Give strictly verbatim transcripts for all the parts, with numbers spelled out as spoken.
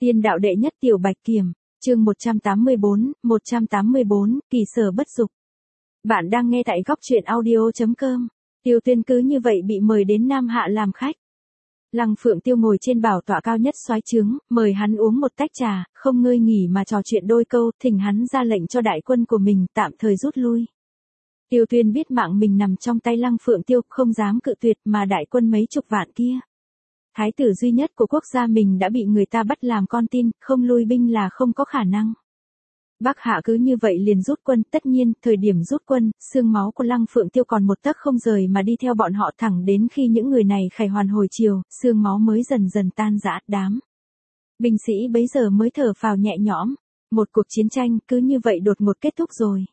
Tiên đạo đệ nhất tiểu bạch kiểm, chương một trăm tám mươi bốn, một trăm tám mươi bốn, kỳ sở bất dục. Bạn đang nghe tại góc truyện audio chấm com. Tiêu Tuyên cứ như vậy bị mời đến Nam Hạ làm khách. Lăng Phượng Tiêu ngồi trên bảo tọa cao nhất soái trướng, mời hắn uống một tách trà, không ngơi nghỉ mà trò chuyện đôi câu, thỉnh hắn ra lệnh cho đại quân của mình tạm thời rút lui. Tiêu Tuyên biết mạng mình nằm trong tay Lăng Phượng Tiêu, không dám cự tuyệt, mà đại quân mấy chục vạn kia. Thái tử duy nhất của quốc gia mình đã bị người ta bắt làm con tin, không lui binh là không có khả năng. Bắc Hạ cứ như vậy liền rút quân, tất nhiên, thời điểm rút quân, xương máu của Lăng Phượng Tiêu còn một tấc không rời mà đi theo bọn họ thẳng đến khi những người này khải hoàn hồi chiều, xương máu mới dần dần tan rã, đám binh sĩ bấy giờ mới thở phào nhẹ nhõm. Một cuộc chiến tranh cứ như vậy đột ngột kết thúc rồi.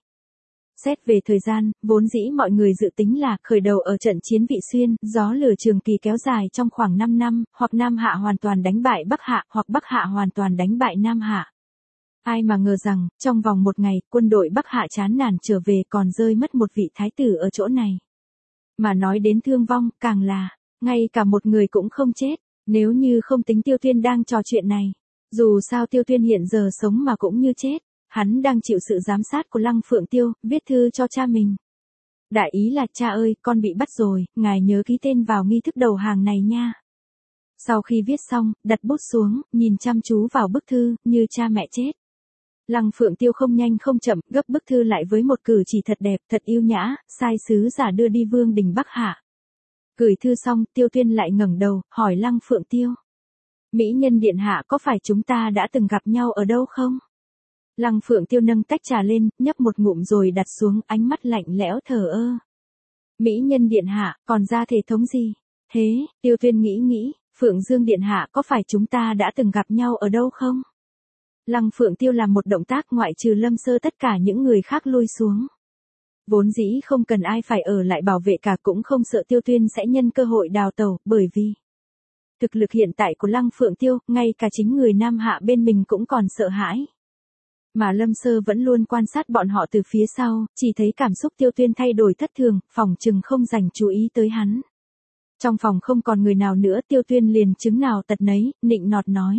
Xét về thời gian, vốn dĩ mọi người dự tính là khởi đầu ở trận chiến Vị Xuyên, gió lửa trường kỳ kéo dài trong khoảng năm năm, hoặc Nam Hạ hoàn toàn đánh bại Bắc Hạ, hoặc Bắc Hạ hoàn toàn đánh bại Nam Hạ. Ai mà ngờ rằng, trong vòng một ngày, quân đội Bắc Hạ chán nản trở về còn rơi mất một vị thái tử ở chỗ này. Mà nói đến thương vong, càng là, ngay cả một người cũng không chết, nếu như không tính Tiêu Tuyên đang trò chuyện này. Dù sao Tiêu Tuyên hiện giờ sống mà cũng như chết. Hắn đang chịu sự giám sát của Lăng Phượng Tiêu, viết thư cho cha mình. Đại ý là: cha ơi, con bị bắt rồi, ngài nhớ ký tên vào nghi thức đầu hàng này nha. Sau khi viết xong, đặt bút xuống, nhìn chăm chú vào bức thư, như cha mẹ chết. Lăng Phượng Tiêu không nhanh không chậm, gấp bức thư lại với một cử chỉ thật đẹp, thật yêu nhã, sai sứ giả đưa đi vương đình Bắc Hạ. Gửi thư xong, Tiêu Tuyên lại ngẩng đầu, hỏi Lăng Phượng Tiêu. Mỹ nhân điện hạ, có phải chúng ta đã từng gặp nhau ở đâu không? Lăng Phượng Tiêu nâng tách trà lên, nhấp một ngụm rồi đặt xuống, ánh mắt lạnh lẽo thờ ơ. Mỹ nhân điện hạ, còn ra thể thống gì? Thế, Tiêu Tuyên nghĩ nghĩ, Phượng Dương điện hạ, có phải chúng ta đã từng gặp nhau ở đâu không? Lăng Phượng Tiêu làm một động tác ngoại trừ Lâm Sơ tất cả những người khác lui xuống. Vốn dĩ không cần ai phải ở lại bảo vệ cả, cũng không sợ Tiêu Tuyên sẽ nhân cơ hội đào tẩu, bởi vì thực lực hiện tại của Lăng Phượng Tiêu, ngay cả chính người Nam Hạ bên mình cũng còn sợ hãi. Mà Lâm Sơ vẫn luôn quan sát bọn họ từ phía sau, chỉ thấy cảm xúc Tiêu Tuyên thay đổi thất thường, phòng chừng không dành chú ý tới hắn. Trong phòng không còn người nào nữa, Tiêu Tuyên liền chứng nào tật nấy, nịnh nọt nói.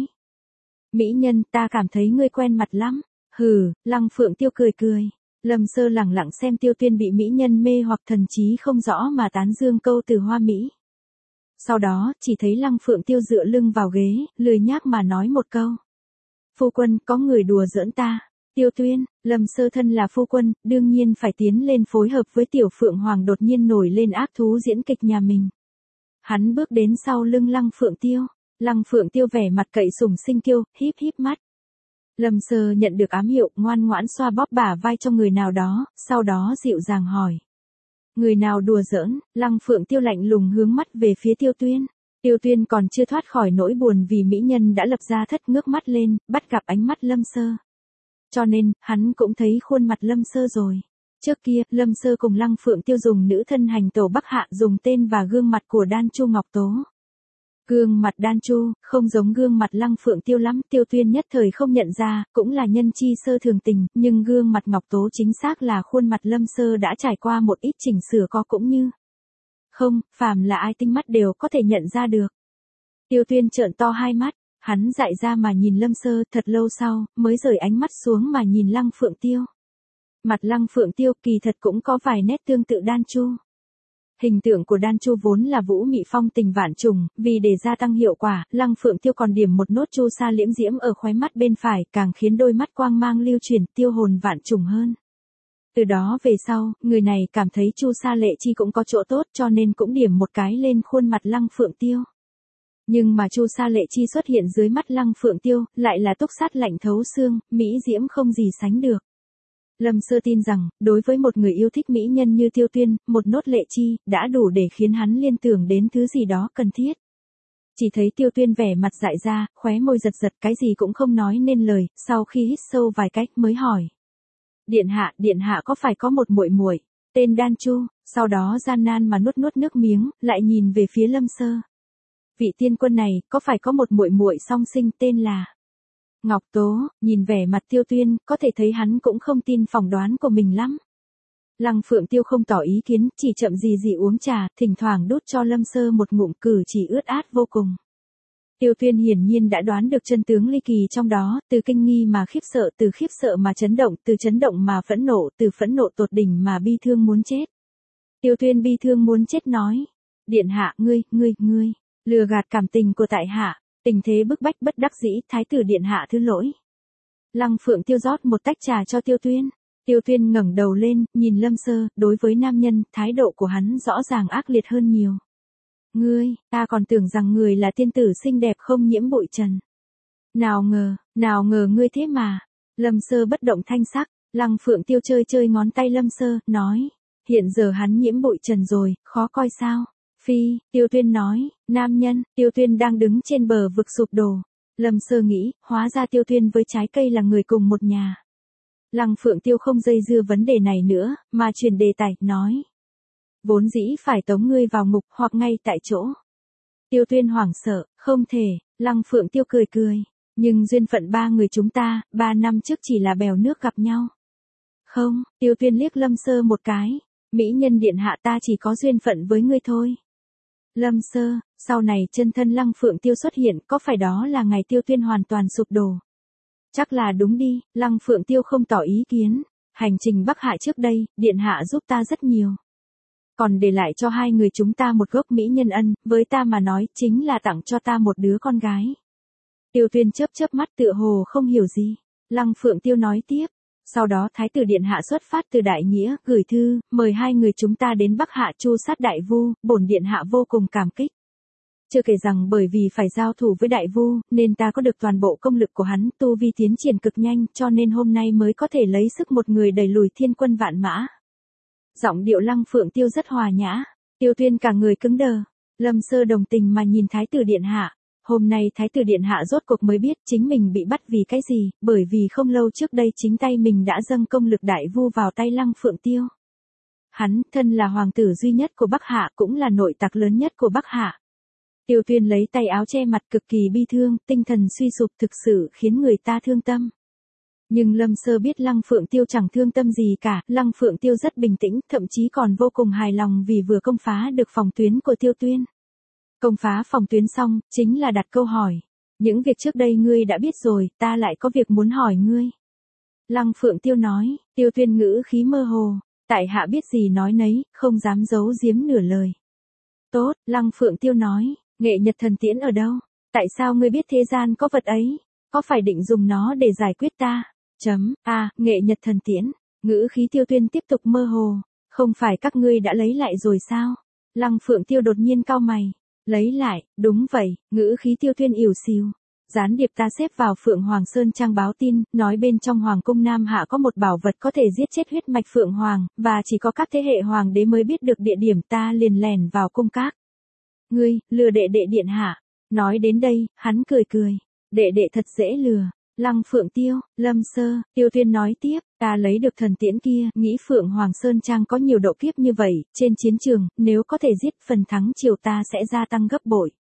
Mỹ nhân, ta cảm thấy ngươi quen mặt lắm. Hừ, Lăng Phượng Tiêu cười cười. Lâm Sơ lẳng lặng xem Tiêu Tuyên bị mỹ nhân mê hoặc thần trí không rõ mà tán dương câu từ hoa mỹ. Sau đó, chỉ thấy Lăng Phượng Tiêu dựa lưng vào ghế, lười nhác mà nói một câu. Phu quân, có người đùa giỡn ta. Tiêu Tuyên, Lâm Sơ thân là phu quân, đương nhiên phải tiến lên phối hợp với Tiểu Phượng Hoàng đột nhiên nổi lên ác thú diễn kịch nhà mình. Hắn bước đến sau lưng Lăng Phượng Tiêu. Lăng Phượng Tiêu vẻ mặt cậy sủng sinh kiêu, híp híp mắt. Lâm Sơ nhận được ám hiệu, ngoan ngoãn xoa bóp bả vai cho người nào đó, sau đó dịu dàng hỏi. Người nào đùa giỡn? Lăng Phượng Tiêu lạnh lùng hướng mắt về phía Tiêu Tuyên. Tiêu Tuyên còn chưa thoát khỏi nỗi buồn vì mỹ nhân đã lập ra thất, ngước mắt lên, bắt gặp ánh mắt Lâm Sơ. Cho nên, hắn cũng thấy khuôn mặt Lâm Sơ rồi. Trước kia, Lâm Sơ cùng Lăng Phượng Tiêu dùng nữ thân hành tẩu Bắc Hạ, dùng tên và gương mặt của Đan Chu Ngọc Tố. Gương mặt Đan Chu, không giống gương mặt Lăng Phượng Tiêu lắm, Tiêu Tuyên nhất thời không nhận ra, cũng là nhân chi sơ thường tình, nhưng gương mặt Ngọc Tố chính xác là khuôn mặt Lâm Sơ đã trải qua một ít chỉnh sửa có cũng như. Không, phàm là ai tinh mắt đều có thể nhận ra được. Tiêu Tuyên trợn to hai mắt, hắn dại ra mà nhìn Lâm Sơ, thật lâu sau, mới rời ánh mắt xuống mà nhìn Lăng Phượng Tiêu. Mặt Lăng Phượng Tiêu kỳ thật cũng có vài nét tương tự Đan Chu. Hình tượng của Đan Chu vốn là vũ mị phong tình vạn trùng, vì để gia tăng hiệu quả, Lăng Phượng Tiêu còn điểm một nốt chu sa liễm diễm ở khóe mắt bên phải, càng khiến đôi mắt quang mang lưu chuyển, tiêu hồn vạn trùng hơn. Từ đó về sau, người này cảm thấy chu sa lệ chi cũng có chỗ tốt, cho nên cũng điểm một cái lên khuôn mặt Lăng Phượng Tiêu. Nhưng mà chu sa lệ chi xuất hiện dưới mắt Lăng Phượng Tiêu, lại là túc sát lạnh thấu xương, mỹ diễm không gì sánh được. Lâm Sơ tin rằng, đối với một người yêu thích mỹ nhân như Tiêu Tuyên, một nốt lệ chi, đã đủ để khiến hắn liên tưởng đến thứ gì đó cần thiết. Chỉ thấy Tiêu Tuyên vẻ mặt dại ra, khóe môi giật giật, cái gì cũng không nói nên lời, sau khi hít sâu vài cách mới hỏi. Điện hạ, điện hạ có phải có một muội muội tên Đan Chu? Sau đó gian nan mà nuốt nuốt nước miếng, lại nhìn về phía Lâm Sơ. Vị tiên quân này, có phải có một muội muội song sinh tên là Ngọc Tố? Nhìn vẻ mặt Tiêu Tuyên, có thể thấy hắn cũng không tin phỏng đoán của mình lắm. Lăng Phượng Tiêu không tỏ ý kiến, chỉ chậm gì gì uống trà, thỉnh thoảng đút cho Lâm Sơ một ngụm, cử chỉ ướt át vô cùng. Tiêu Tuyên hiển nhiên đã đoán được chân tướng ly kỳ trong đó, từ kinh nghi mà khiếp sợ, từ khiếp sợ mà chấn động, từ chấn động mà phẫn nộ, từ phẫn nộ tột đỉnh mà bi thương muốn chết. Tiêu Tuyên bi thương muốn chết nói, điện hạ, ngươi, ngươi, ngươi, lừa gạt cảm tình của tại hạ, tình thế bức bách bất đắc dĩ, thái tử điện hạ thứ lỗi. Lăng Phượng Tiêu rót một tách trà cho Tiêu Tuyên. Tiêu Tuyên ngẩng đầu lên, nhìn Lâm Sơ, đối với nam nhân, thái độ của hắn rõ ràng ác liệt hơn nhiều. Ngươi, ta còn tưởng rằng người là tiên tử xinh đẹp không nhiễm bụi trần. Nào ngờ, nào ngờ ngươi thế mà. Lâm Sơ bất động thanh sắc, Lăng Phượng Tiêu chơi chơi ngón tay Lâm Sơ, nói, hiện giờ hắn nhiễm bụi trần rồi, khó coi sao? Phi, Tiêu Tuyên nói, nam nhân, Tiêu Tuyên đang đứng trên bờ vực sụp đổ. Lâm Sơ nghĩ, hóa ra Tiêu Tuyên với trái cây là người cùng một nhà. Lăng Phượng Tiêu không dây dưa vấn đề này nữa, mà chuyển đề tài, nói. Vốn dĩ phải tống ngươi vào ngục hoặc ngay tại chỗ. Tiêu Tuyên hoảng sợ, không thể, Lăng Phượng Tiêu cười cười. Nhưng duyên phận ba người chúng ta, ba năm trước chỉ là bèo nước gặp nhau. Không, Tiêu Tuyên liếc Lâm Sơ một cái. Mỹ nhân điện hạ ta chỉ có duyên phận với ngươi thôi. Lâm Sơ, sau này chân thân Lăng Phượng Tiêu xuất hiện, có phải đó là ngày Tiêu Tuyên hoàn toàn sụp đổ? Chắc là đúng đi, Lăng Phượng Tiêu không tỏ ý kiến. Hành trình Bắc Hạ trước đây, điện hạ giúp ta rất nhiều. Còn để lại cho hai người chúng ta một gốc mỹ nhân ân, với ta mà nói, chính là tặng cho ta một đứa con gái. Tiêu Tuyên chớp chớp mắt tựa hồ không hiểu gì. Lăng Phượng Tiêu nói tiếp. Sau đó Thái tử điện hạ xuất phát từ Đại Nghĩa, gửi thư, mời hai người chúng ta đến Bắc Hạ chu sát Đại Vu, bổn điện hạ vô cùng cảm kích. Chưa kể rằng bởi vì phải giao thủ với Đại Vu, nên ta có được toàn bộ công lực của hắn, tu vi tiến triển cực nhanh, cho nên hôm nay mới có thể lấy sức một người đẩy lùi thiên quân vạn mã. Giọng điệu Lăng Phượng Tiêu rất hòa nhã, Tiêu Tuyên cả người cứng đờ. Lâm Sơ đồng tình mà nhìn Thái tử điện hạ. Hôm nay Thái tử điện hạ rốt cuộc mới biết chính mình bị bắt vì cái gì, bởi vì không lâu trước đây chính tay mình đã dâng công lực Đại Vu vào tay Lăng Phượng Tiêu. Hắn, thân là hoàng tử duy nhất của Bắc Hạ, cũng là nội tặc lớn nhất của Bắc Hạ. Tiêu Tuyên lấy tay áo che mặt cực kỳ bi thương, tinh thần suy sụp thực sự khiến người ta thương tâm. Nhưng Lâm Sơ biết Lăng Phượng Tiêu chẳng thương tâm gì cả, Lăng Phượng Tiêu rất bình tĩnh, thậm chí còn vô cùng hài lòng vì vừa công phá được phòng tuyến của Tiêu Tuyên. Công phá phòng tuyến xong, chính là đặt câu hỏi. Những việc trước đây ngươi đã biết rồi, ta lại có việc muốn hỏi ngươi. Lăng Phượng Tiêu nói, Tiêu Tuyên ngữ khí mơ hồ, tại hạ biết gì nói nấy, không dám giấu giếm nửa lời. Tốt, Lăng Phượng Tiêu nói, nghệ nhật thần tiễn ở đâu? Tại sao ngươi biết thế gian có vật ấy? Có phải định dùng nó để giải quyết ta? Chấm, a, à, nghệ nhật thần tiễn. Ngữ khí Tiêu Tuyên tiếp tục mơ hồ, không phải các ngươi đã lấy lại rồi sao? Lăng Phượng Tiêu đột nhiên cau mày. Lấy lại, đúng vậy, ngữ khí Tiêu Tuyên ỉu xìu. Gián điệp ta xếp vào Phượng Hoàng Sơn Trang báo tin, nói bên trong Hoàng cung Nam Hạ có một bảo vật có thể giết chết huyết mạch Phượng Hoàng, và chỉ có các thế hệ Hoàng đế mới biết được địa điểm, ta liền lẻn vào cung các. Ngươi, lừa đệ đệ điện hạ. Nói đến đây, hắn cười cười. Đệ đệ thật dễ lừa. Lăng Phượng Tiêu, Lâm Sơ, Tiêu Tuyên nói tiếp, ta lấy được thần tiễn kia, nghĩ Phượng Hoàng Sơn Trang có nhiều độ kiếp như vậy, trên chiến trường, nếu có thể giết phần thắng chiều ta sẽ gia tăng gấp bội.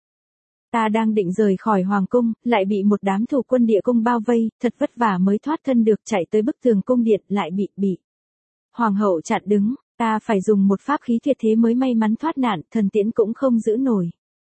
Ta đang định rời khỏi Hoàng cung, lại bị một đám thủ quân địa cung bao vây, thật vất vả mới thoát thân được, chạy tới bức tường cung điện, lại bị, bị. Hoàng hậu chặn đứng, ta phải dùng một pháp khí tuyệt thế mới may mắn thoát nạn, thần tiễn cũng không giữ nổi.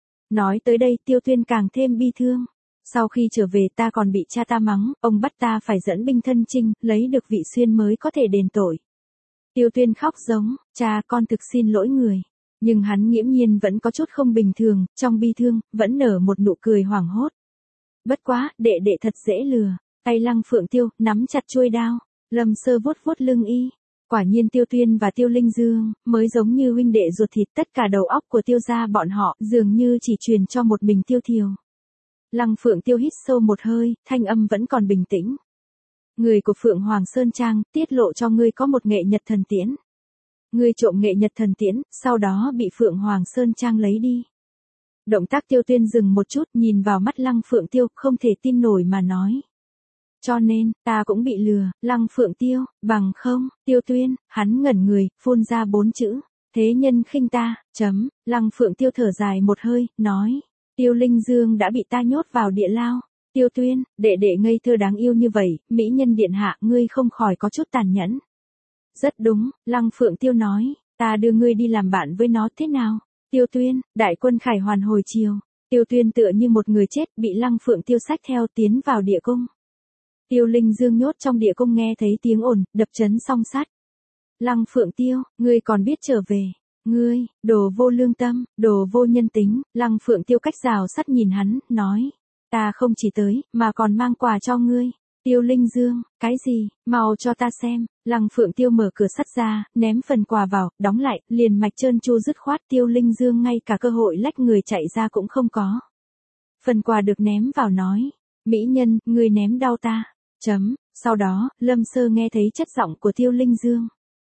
Nói tới đây Tiêu Tuyên càng thêm bi thương. Sau khi trở về ta còn bị cha ta mắng, ông bắt ta phải dẫn binh thân chinh, lấy được vị xuyên mới có thể đền tội. Tiêu Tuyên khóc giống, cha con thực xin lỗi người. Nhưng hắn nghiễm nhiên vẫn có chút không bình thường, trong bi thương, vẫn nở một nụ cười hoảng hốt. Bất quá, đệ đệ thật dễ lừa. Tay Lăng Phượng Tiêu, nắm chặt chuôi đao. Lâm Sơ vuốt vuốt lưng y. Quả nhiên Tiêu Tuyên và Tiêu Linh Dương, mới giống như huynh đệ ruột thịt, tất cả đầu óc của Tiêu gia bọn họ, dường như chỉ truyền cho một mình Tiêu Thiều. Lăng Phượng Tiêu hít sâu một hơi, thanh âm vẫn còn bình tĩnh. Người của Phượng Hoàng Sơn Trang, tiết lộ cho ngươi có một nghệ nhật thần tiễn. Ngươi trộm nghệ nhật thần tiễn, sau đó bị Phượng Hoàng Sơn Trang lấy đi. Động tác Tiêu Tuyên dừng một chút, nhìn vào mắt Lăng Phượng Tiêu, không thể tin nổi mà nói. Cho nên, ta cũng bị lừa, Lăng Phượng Tiêu, bằng không, Tiêu Tuyên, hắn ngẩn người, phun ra bốn chữ. Thế nhân khinh ta, chấm, Lăng Phượng Tiêu thở dài một hơi, nói. Tiêu Linh Dương đã bị ta nhốt vào địa lao. Tiêu Tuyên, đệ đệ ngây thơ đáng yêu như vậy, mỹ nhân điện hạ, ngươi không khỏi có chút tàn nhẫn. Rất đúng, Lăng Phượng Tiêu nói, ta đưa ngươi đi làm bạn với nó thế nào? Tiêu Tuyên, đại quân khải hoàn hồi chiều. Tiêu Tuyên tựa như một người chết bị Lăng Phượng Tiêu xách theo tiến vào địa cung. Tiêu Linh Dương nhốt trong địa cung nghe thấy tiếng ồn, đập chấn song sắt. Lăng Phượng Tiêu, ngươi còn biết trở về. Ngươi, đồ vô lương tâm, đồ vô nhân tính. Lăng Phượng Tiêu cách rào sắt nhìn hắn, nói. Ta không chỉ tới, mà còn mang quà cho ngươi. Tiêu Linh Dương, cái gì, mau cho ta xem. Lăng Phượng Tiêu mở cửa sắt ra, ném phần quà vào, đóng lại, liền mạch trơn tru dứt khoát. Tiêu Linh Dương ngay cả cơ hội lách người chạy ra cũng không có. Phần quà được ném vào nói. Mỹ nhân, ngươi ném đau ta. Chấm, sau đó, Lâm Sơ nghe thấy chất giọng của Tiêu Linh Dương.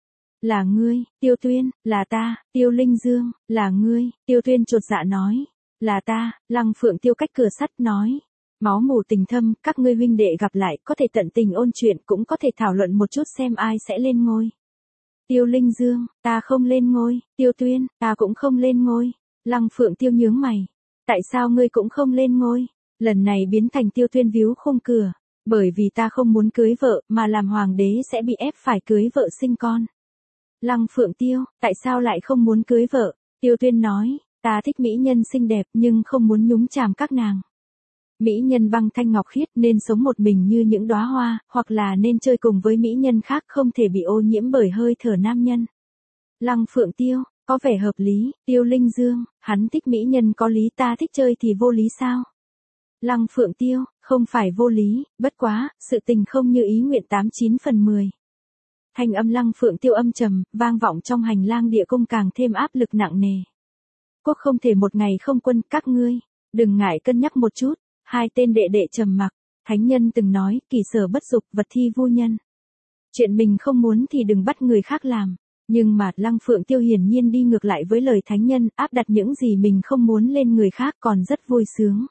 Là ngươi, Tiêu Tuyên, là ta, Tiêu Linh Dương, là ngươi, Tiêu Tuyên chột dạ nói. Là ta, Lăng Phượng Tiêu cách cửa sắt nói. Máu mủ tình thâm, các ngươi huynh đệ gặp lại, có thể tận tình ôn chuyện, cũng có thể thảo luận một chút xem ai sẽ lên ngôi. Tiêu Linh Dương, ta không lên ngôi. Tiêu Tuyên, ta cũng không lên ngôi. Lăng Phượng Tiêu nhướng mày. Tại sao ngươi cũng không lên ngôi? Lần này biến thành Tiêu Tuyên víu khung cửa. Bởi vì ta không muốn cưới vợ, mà làm hoàng đế sẽ bị ép phải cưới vợ sinh con. Lăng Phượng Tiêu, tại sao lại không muốn cưới vợ? Tiêu Tuyên nói, ta thích mỹ nhân xinh đẹp nhưng không muốn nhúng chàm các nàng. Mỹ nhân băng thanh ngọc khiết nên sống một mình như những đóa hoa, hoặc là nên chơi cùng với mỹ nhân khác không thể bị ô nhiễm bởi hơi thở nam nhân. Lăng Phượng Tiêu, có vẻ hợp lý. Tiêu Linh Dương, hắn thích mỹ nhân có lý, ta thích chơi thì vô lý sao? Lăng Phượng Tiêu, không phải vô lý, bất quá, sự tình không như ý nguyện tám chín phần mười. Thanh âm Lăng Phượng Tiêu âm trầm, vang vọng trong hành lang địa cung càng thêm áp lực nặng nề. Quốc không thể một ngày không quân, các ngươi, đừng ngại cân nhắc một chút. Hai tên đệ đệ trầm mặc. Thánh nhân từng nói, kỳ sở bất dục, vật thi vô nhân. Chuyện mình không muốn thì đừng bắt người khác làm. Nhưng mà, Lăng Phượng Tiêu hiển nhiên đi ngược lại với lời thánh nhân, áp đặt những gì mình không muốn lên người khác còn rất vui sướng.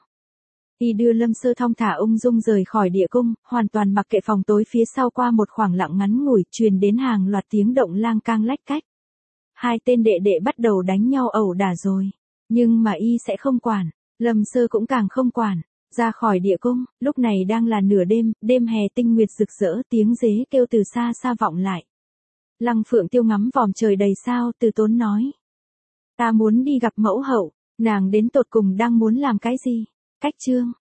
Y đưa Lâm Sơ thong thả ung dung rời khỏi địa cung, hoàn toàn mặc kệ phòng tối phía sau. Qua một khoảng lặng ngắn ngủi, truyền đến hàng loạt tiếng động lang cang lách cách. Hai tên đệ đệ bắt đầu đánh nhau ẩu đả rồi. Nhưng mà Y sẽ không quản, Lâm Sơ cũng càng không quản. Ra khỏi địa cung, lúc này đang là nửa đêm, đêm hè tinh nguyệt rực rỡ, tiếng dế kêu từ xa xa vọng lại. Lăng Phượng Tiêu ngắm vòm trời đầy sao, từ tốn nói. Ta muốn đi gặp mẫu hậu, nàng đến tột cùng đang muốn làm cái gì? Cách chương.